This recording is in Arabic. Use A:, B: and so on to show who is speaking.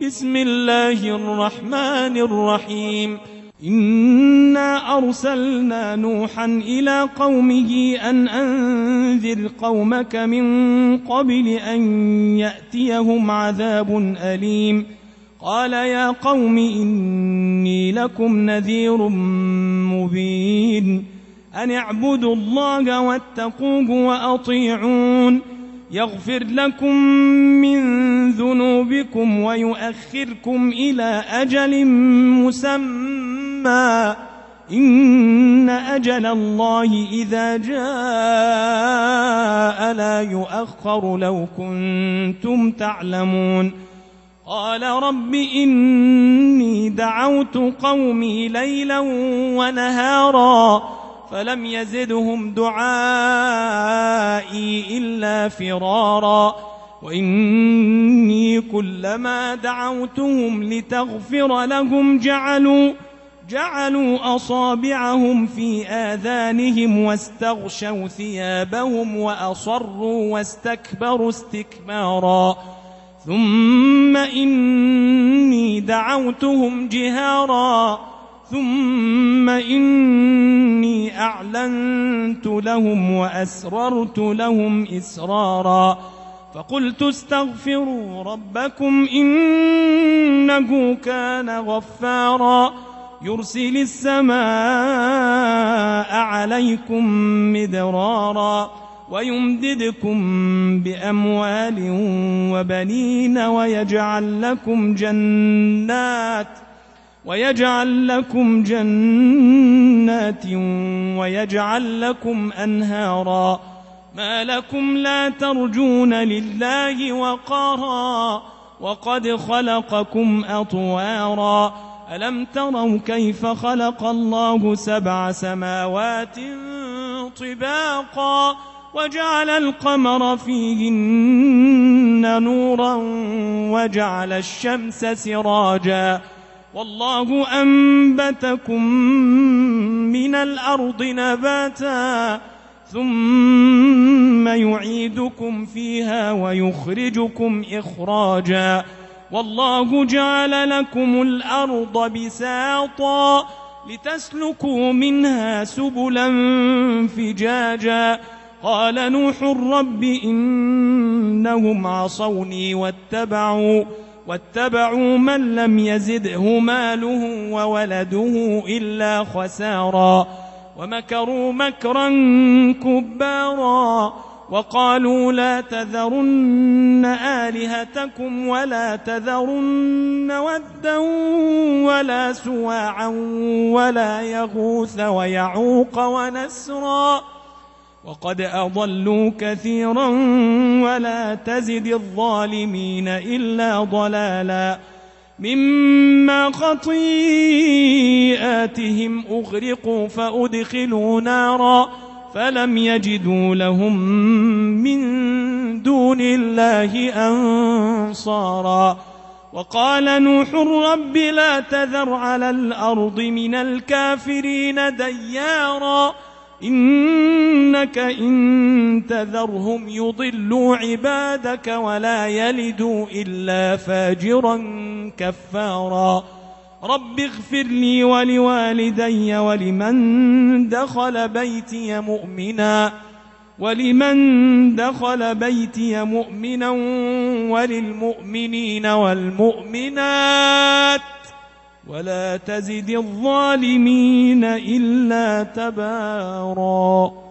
A: بسم الله الرحمن الرحيم. إنا أرسلنا نوحا إلى قومه أن أنذر قومك من قبل أن يأتيهم عذاب أليم. قال يا قوم إني لكم نذير مبين أن اعبدوا الله واتقوه وأطيعون يغفر لكم من ذنوبكم ويؤخركم إلى أجل مسمى إن أجل الله إذا جاء لا يؤخر لو كنتم تعلمون. قال رب إني دعوت قومي ليلا ونهارا فلم يزدهم دعائي إلا فرارا وإني كلما دعوتهم لتغفر لهم جعلوا أصابعهم في آذانهم واستغشوا ثيابهم وأصروا واستكبروا استكبارا ثم إني دعوتهم جهارا ثم إني أعلنت لهم وأسررت لهم إسرارا فقلت استغفروا ربكم إنه كان غفارا يرسل السماء عليكم مدرارا ويمددكم بأموال وبنين ويجعل لكم جنات ويجعل لكم أنهارا ما لكم لا ترجون لله وقارا وقد خلقكم أطوارا ألم تروا كيف خلق الله 7 سماوات طباقا وجعل القمر فيهن نورا وجعل الشمس سراجا والله أنبتكم من الأرض نباتا ثم يعيدكم فيها ويخرجكم إخراجا والله جعل لكم الأرض بساطا لتسلكوا منها سبلا فجاجا قال نوح رب إنهم عصوني واتبعوا من لم يزده ماله وولده إلا خسارا ومكروا مكرا كبارا وقالوا لا تذرن آلهتكم ولا تذرن ودا ولا سواعا ولا يغوث ويعوق ونسرا وقد أضلوا كثيرا ولا تزد الظالمين إلا ضلالا مما خطيئاتهم أغرقوا فأدخلوا نارا فلم يجدوا لهم من دون الله أنصارا وقال نوح رب لا تذر على الأرض من الكافرين ديارا إنك إن تذرهم يضلوا عبادك ولا يلدوا إلا فاجرا كفارا رب اغفر لي ولوالدي ولمن دخل بيتي مؤمنا وللمؤمنين والمؤمنات ولا تزد الظالمين إلا تبارا.